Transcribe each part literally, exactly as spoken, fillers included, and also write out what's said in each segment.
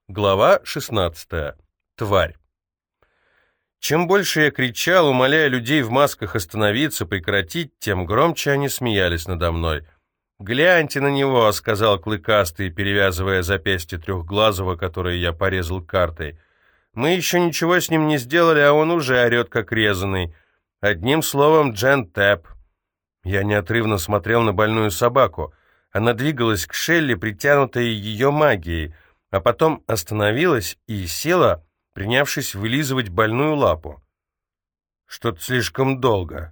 Глава шестнадцатая. Тварь. Чем больше я кричал, умоляя людей в масках остановиться, прекратить, тем громче они смеялись надо мной. «Гляньте на него», — сказал Клыкастый, перевязывая запястье Трехглазого, которое я порезал картой. «Мы еще ничего с ним не сделали, а он уже орет, как резаный. Одним словом, Джентеп». Я неотрывно смотрел на больную собаку. Она двигалась к Шелли, притянутая ее магией, а потом остановилась и села, принявшись вылизывать больную лапу. «Что-то слишком долго»,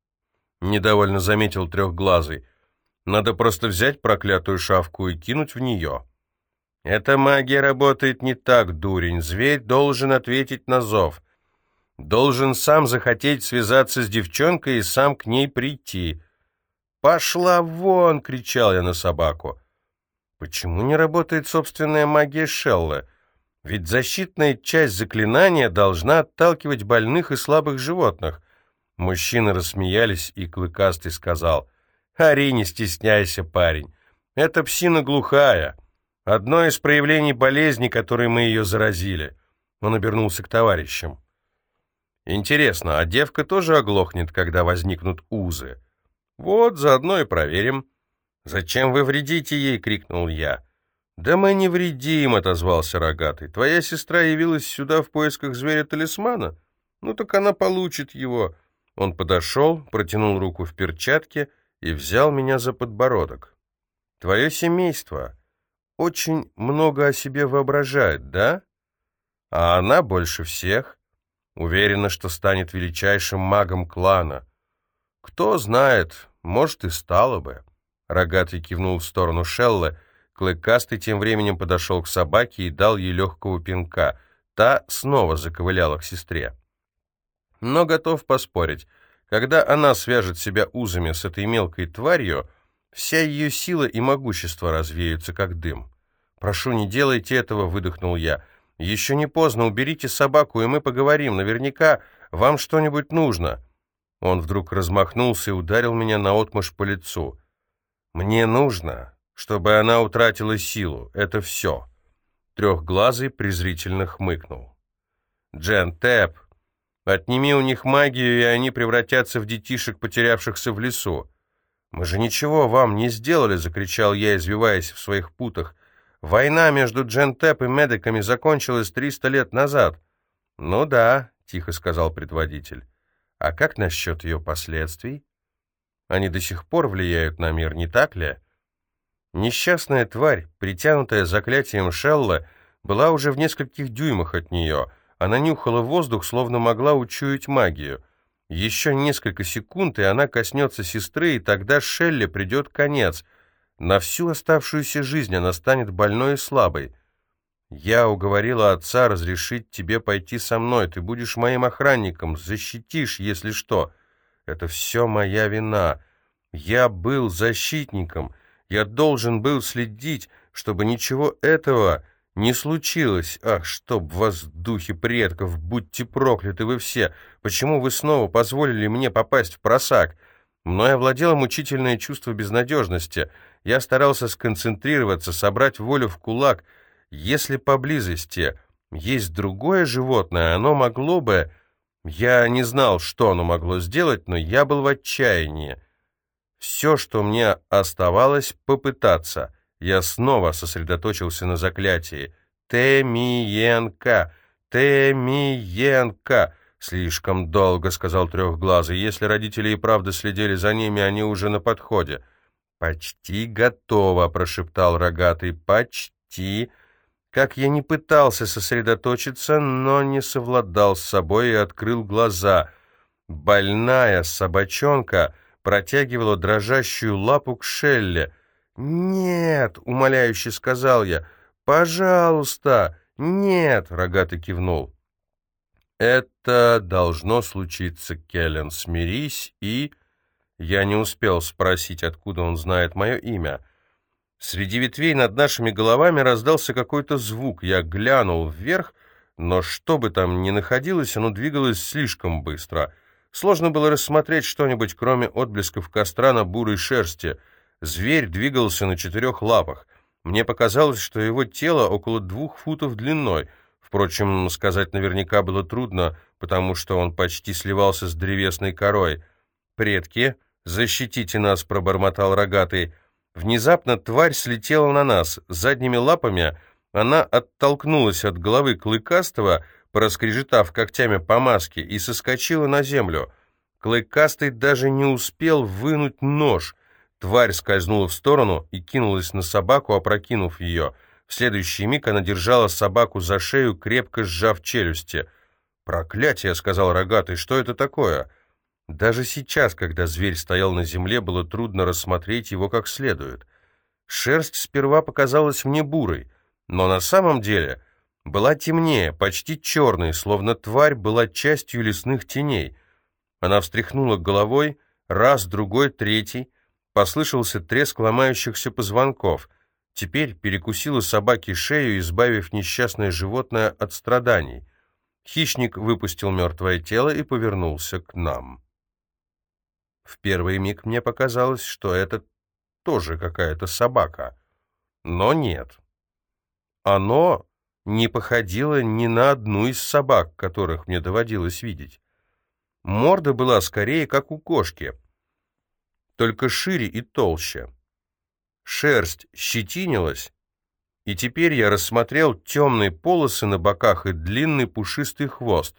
— недовольно заметил Трехглазый. «Надо просто взять проклятую шавку и кинуть в нее». «Эта магия работает не так, дурень. Зверь должен ответить на зов. Должен сам захотеть связаться с девчонкой и сам к ней прийти». «Пошла вон!» — кричал я на собаку. Почему не работает собственная магия Шеллы? Ведь защитная часть заклинания должна отталкивать больных и слабых животных. Мужчины рассмеялись, и Клыкастый сказал: «Ори, не стесняйся, парень. Это псина глухая. Одно из проявлений болезни, которой мы ее заразили». Он обернулся к товарищам. «Интересно, а девка тоже оглохнет, когда возникнут узы? Вот, заодно и проверим». «Зачем вы вредите ей?» — крикнул я. «Да мы не вредим», — отозвался Рогатый. «Твоя сестра явилась сюда в поисках зверя-талисмана? Ну так она получит его». Он подошел, протянул руку в перчатке и взял меня за подбородок. «Твое семейство очень много о себе воображает, да? А она больше всех. Уверена, что станет величайшим магом клана. Кто знает, может, и стала бы». Рогатый кивнул в сторону Шеллы. Клыкастый тем временем подошел к собаке и дал ей легкого пинка. Та снова заковыляла к сестре. Но готов поспорить, когда она свяжет себя узами с этой мелкой тварью, вся ее сила и могущество развеются, как дым. «Прошу, не делайте этого», — выдохнул я. «Еще не поздно, уберите собаку, и мы поговорим. Наверняка вам что-нибудь нужно». Он вдруг размахнулся и ударил меня наотмашь по лицу. «Мне нужно, чтобы она утратила силу. Это все». Трехглазый презрительно хмыкнул. «Джентеп, отними у них магию, и они превратятся в детишек, потерявшихся в лесу». «Мы же ничего вам не сделали», — закричал я, извиваясь в своих путах. «Война между Джентеп и медиками закончилась триста лет назад». «Ну да», — тихо сказал предводитель. «А как насчет ее последствий? Они до сих пор влияют на мир, не так ли?» Несчастная тварь, притянутая заклятием Шеллы, была уже в нескольких дюймах от нее. Она нюхала воздух, словно могла учуять магию. Еще несколько секунд, и она коснется сестры, и тогда Шелле придет конец. На всю оставшуюся жизнь она станет больной и слабой. «Я уговорила отца разрешить тебе пойти со мной. Ты будешь моим охранником, защитишь, если что». «Это все моя вина. Я был защитником. Я должен был следить, чтобы ничего этого не случилось. Ах, чтоб вас, духи предков, будьте прокляты вы все! Почему вы снова позволили мне попасть в просак?» Мной овладело мучительное чувство безнадежности. Я старался сконцентрироваться, собрать волю в кулак. Если поблизости есть другое животное, оно могло бы... Я не знал, что оно могло сделать, но я был в отчаянии. Все, что мне оставалось, попытаться. Я снова сосредоточился на заклятии. «Темиенка! Темиенка!» «Слишком долго», — сказал Трехглазый. «Если родители и правда следили за ними, они уже на подходе». «Почти готово», — прошептал Рогатый. «Почти». Как я не пытался сосредоточиться, но не совладал с собой и открыл глаза. Больная собачонка протягивала дрожащую лапу к Шелле. «Нет!» — умоляюще сказал я. «Пожалуйста!» «Нет!» — Рогатый кивнул. «Это должно случиться, Келлен. Смирись и...» Я не успел спросить, откуда он знает мое имя. Среди ветвей над нашими головами раздался какой-то звук. Я глянул вверх, но что бы там ни находилось, оно двигалось слишком быстро. Сложно было рассмотреть что-нибудь, кроме отблесков костра на бурой шерсти. Зверь двигался на четырех лапах. Мне показалось, что его тело около двух футов длиной. Впрочем, сказать наверняка было трудно, потому что он почти сливался с древесной корой. «Предки, защитите нас!» — пробормотал рогатый. Внезапно тварь слетела на нас. Задними лапами она оттолкнулась от головы Клыкастого, проскрежетав когтями по маске, и соскочила на землю. Клыкастый даже не успел вынуть нож. Тварь скользнула в сторону и кинулась на собаку, опрокинув ее. В следующий миг она держала собаку за шею, крепко сжав челюсти. «Проклятие!» — сказал рогатый. «Что это такое?» Даже сейчас, когда зверь стоял на земле, было трудно рассмотреть его как следует. Шерсть сперва показалась мне бурой, но на самом деле была темнее, почти черной, словно тварь была частью лесных теней. Она встряхнула головой, раз, другой, третий. Послышался треск ломающихся позвонков. Теперь перекусила собаке шею, избавив несчастное животное от страданий. Хищник выпустил мертвое тело и повернулся к нам. В первый миг мне показалось, что это тоже какая-то собака. Но нет. Оно не походило ни на одну из собак, которых мне доводилось видеть. Морда была скорее как у кошки, только шире и толще. Шерсть щетинилась, и теперь я рассмотрел темные полосы на боках и длинный пушистый хвост.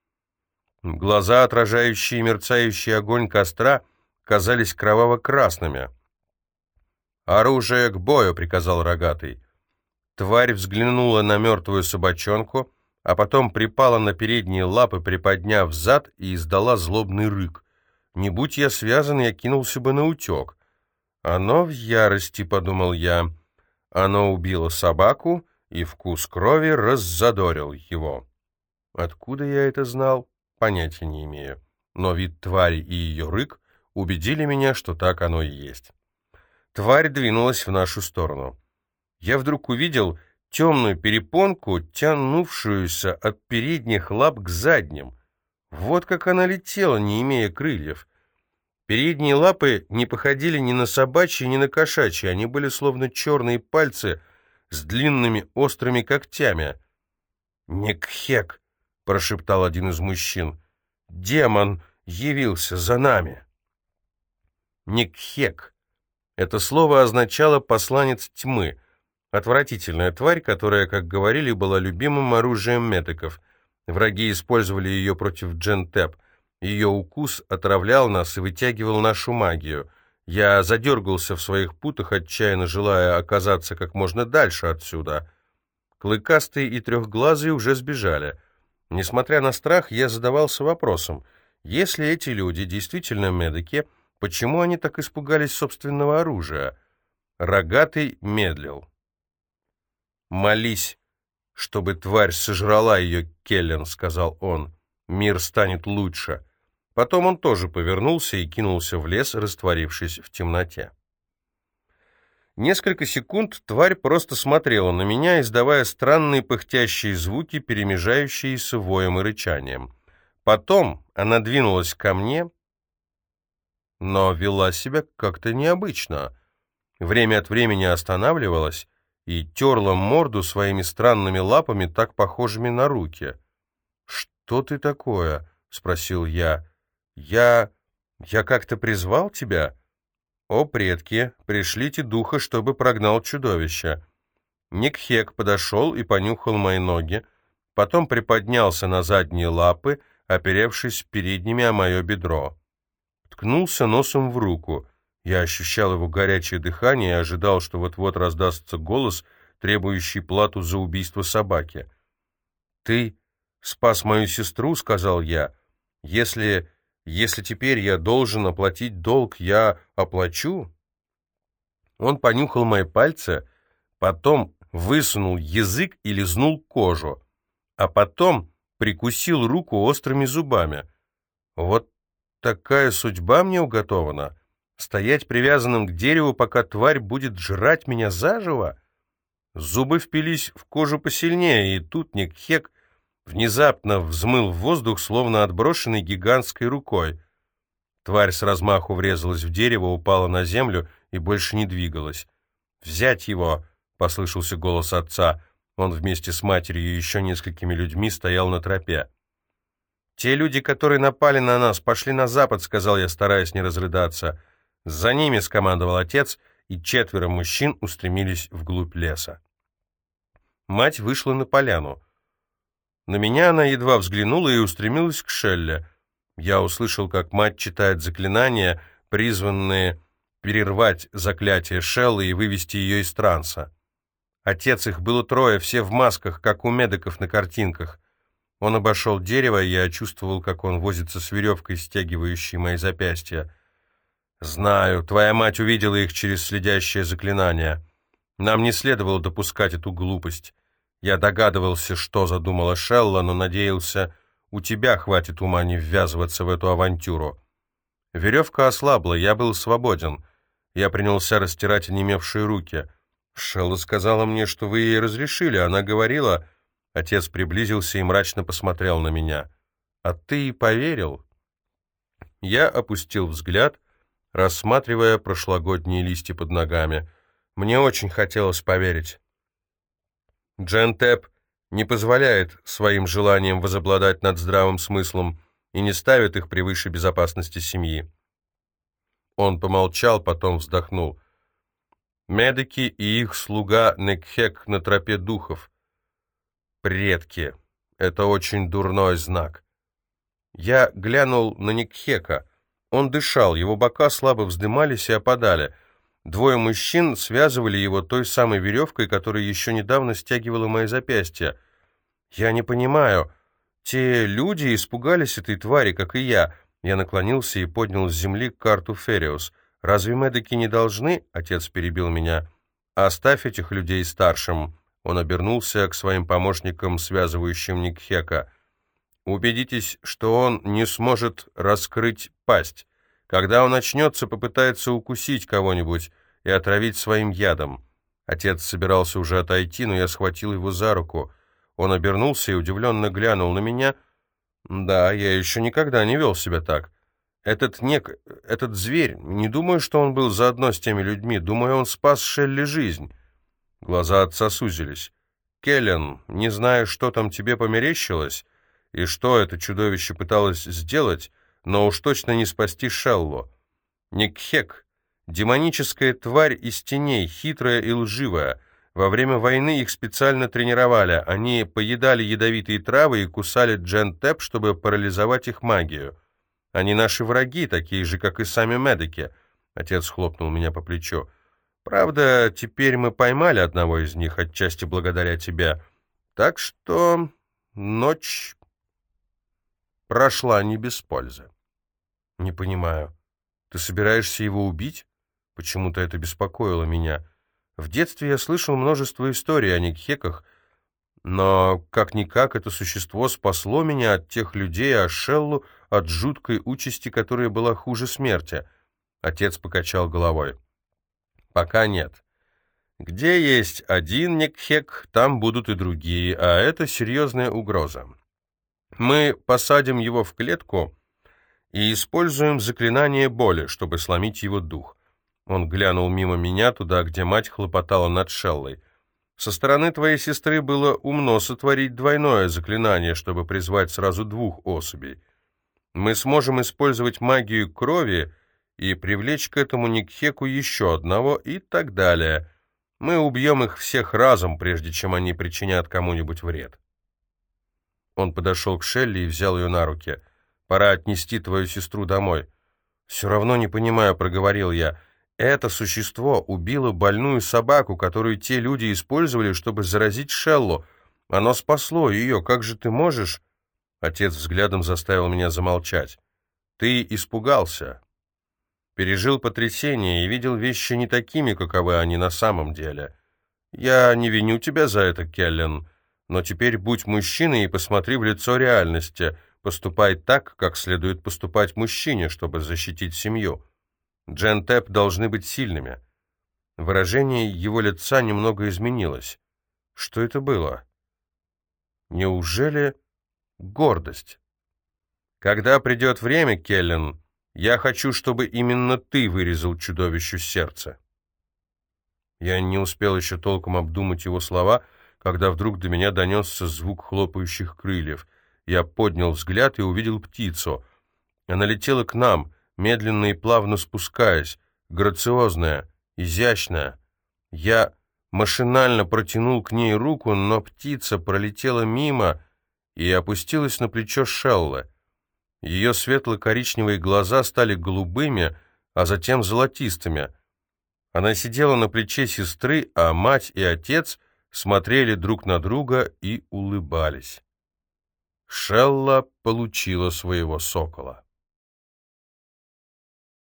Глаза, отражающие мерцающий огонь костра, казались кроваво-красными. «Оружие к бою!» — приказал рогатый. Тварь взглянула на мертвую собачонку, а потом припала на передние лапы, приподняв зад, и издала злобный рык. Не будь я связан, я кинулся бы на утек. «Оно в ярости», — подумал я. Оно убило собаку, и вкус крови раззадорил его. Откуда я это знал? Понятия не имею. Но вид твари и ее рык убедили меня, что так оно и есть. Тварь двинулась в нашу сторону. Я вдруг увидел темную перепонку, тянувшуюся от передних лап к задним. Вот как она летела, не имея крыльев. Передние лапы не походили ни на собачьи, ни на кошачьи. Они были словно черные пальцы с длинными острыми когтями. «Некхек!» — прошептал один из мужчин. «Демон явился за нами!» Некхек. Это слово означало «посланец тьмы». Отвратительная тварь, которая, как говорили, была любимым оружием метиков. Враги использовали ее против Джентеп. Ее укус отравлял нас и вытягивал нашу магию. Я задергался в своих путах, отчаянно желая оказаться как можно дальше отсюда. Клыкастый и Трехглазый уже сбежали. Несмотря на страх, я задавался вопросом, если эти люди действительно медики, почему они так испугались собственного оружия? Рогатый медлил. «Молись, чтобы тварь сожрала ее, Келлен», — сказал он. «Мир станет лучше». Потом он тоже повернулся и кинулся в лес, растворившись в темноте. Несколько секунд тварь просто смотрела на меня, издавая странные пыхтящие звуки, перемежающиеся воем и рычанием. Потом она двинулась ко мне, но вела себя как-то необычно. Время от времени останавливалась и терла морду своими странными лапами, так похожими на руки. «Что ты такое?» — спросил я. «Я... я как-то призвал тебя?» «О, предки, пришлите духа, чтобы прогнал чудовище». Некхек подошел и понюхал мои ноги, потом приподнялся на задние лапы, оперевшись передними о мое бедро. Ткнулся носом в руку. Я ощущал его горячее дыхание и ожидал, что вот-вот раздастся голос, требующий плату за убийство собаки. «Ты спас мою сестру», — сказал я. «Если... если теперь я должен оплатить долг, я оплачу?» Он понюхал мои пальцы, потом высунул язык и лизнул кожу, а потом прикусил руку острыми зубами. Вот такая судьба мне уготована. Стоять привязанным к дереву, пока тварь будет жрать меня заживо? Зубы впились в кожу посильнее, и тут Некхек внезапно взмыл в воздух, словно отброшенный гигантской рукой. Тварь с размаху врезалась в дерево, упала на землю и больше не двигалась. «Взять его!» послышался голос отца. Он вместе с матерью и еще несколькими людьми стоял на тропе. «Те люди, которые напали на нас, пошли на запад», — сказал я, стараясь не разрыдаться. «За ними», — скомандовал отец, и четверо мужчин устремились вглубь леса. Мать вышла на поляну. На меня она едва взглянула и устремилась к Шелле. Я услышал, как мать читает заклинания, призванные перервать заклятие Шеллы и вывести ее из транса. Отец, их было трое, все в масках, как у медиков на картинках. Он обошел дерево, и я чувствовал, как он возится с веревкой, стягивающей мои запястья. «Знаю, твоя мать увидела их через следящее заклинание. Нам не следовало допускать эту глупость. Я догадывался, что задумала Шелла, но надеялся, у тебя хватит ума не ввязываться в эту авантюру». Веревка ослабла, я был свободен. Я принялся растирать онемевшие руки. «Шелла сказала мне, что вы ей разрешили. Она говорила...» Отец приблизился и мрачно посмотрел на меня. «А ты и поверил?» Я опустил взгляд, рассматривая прошлогодние листья под ногами. Мне очень хотелось поверить. Джентеп не позволяет своим желаниям возобладать над здравым смыслом и не ставит их превыше безопасности семьи. Он помолчал, потом вздохнул. «Медики и их слуга Некхек на тропе духов. Предки. Это очень дурной знак». Я глянул на Некхека. Он дышал, его бока слабо вздымались и опадали. Двое мужчин связывали его той самой веревкой, которая еще недавно стягивала мои запястья. «Я не понимаю. Те люди испугались этой твари, как и я». Я наклонился и поднял с земли карту Фериус. «Разве медики не должны?» — отец перебил меня. «Оставь этих людей старшим». Он обернулся к своим помощникам, связывающим Некхека. «Убедитесь, что он не сможет раскрыть пасть. Когда он очнется, попытается укусить кого-нибудь и отравить своим ядом». Отец собирался уже отойти, но я схватил его за руку. Он обернулся и удивленно глянул на меня. «Да, я еще никогда не вел себя так. Этот нек... этот зверь, не думаю, что он был заодно с теми людьми. Думаю, он спас Шелли жизнь». Глаза отца сузились. «Келлен, не знаю, что там тебе померещилось и что это чудовище пыталось сделать, но уж точно не спасти Шеллу. Некхек — демоническая тварь из теней, хитрая и лживая. Во время войны их специально тренировали. Они поедали ядовитые травы и кусали Джентеп, чтобы парализовать их магию. Они наши враги, такие же, как и сами медики». Отец хлопнул меня по плечу. «Правда, теперь мы поймали одного из них, отчасти благодаря тебе. Так что ночь прошла не без пользы». «Не понимаю. Ты собираешься его убить?» Почему-то это беспокоило меня. В детстве я слышал множество историй о Некхеках, но как-никак это существо спасло меня от тех людей, а Шеллу от жуткой участи, которая была хуже смерти. Отец покачал головой. «Пока нет. Где есть один Некхек, там будут и другие, а это серьезная угроза. Мы посадим его в клетку и используем заклинание боли, чтобы сломить его дух». Он глянул мимо меня, туда, где мать хлопотала над Шеллой. «Со стороны твоей сестры было умно сотворить двойное заклинание, чтобы призвать сразу двух особей. Мы сможем использовать магию крови и привлечь к этому Некхеку еще одного и так далее. Мы убьем их всех разом, прежде чем они причинят кому-нибудь вред». Он подошел к Шелли и взял ее на руки. «Пора отнести твою сестру домой». «Все равно не понимаю», — проговорил я. «Это существо убило больную собаку, которую те люди использовали, чтобы заразить Шеллу. Оно спасло ее. Как же ты можешь...» Отец взглядом заставил меня замолчать. «Ты испугался. Пережил потрясение и видел вещи не такими, каковы они на самом деле. Я не виню тебя за это, Келлен, но теперь будь мужчиной и посмотри в лицо реальности. Поступай так, как следует поступать мужчине, чтобы защитить семью. Джентеп должны быть сильными». Выражение его лица немного изменилось. Что это было? Неужели гордость? «Когда придет время, Келлен, я хочу, чтобы именно ты вырезал чудовищу сердце». Я не успел еще толком обдумать его слова, когда вдруг до меня донесся звук хлопающих крыльев. Я поднял взгляд и увидел птицу. Она летела к нам, медленно и плавно спускаясь, грациозная, изящная. Я машинально протянул к ней руку, но птица пролетела мимо и опустилась на плечо Шеллы. Ее светло-коричневые глаза стали голубыми, а затем золотистыми. Она сидела на плече сестры, а мать и отец смотрели друг на друга и улыбались. Шелла получила своего сокола.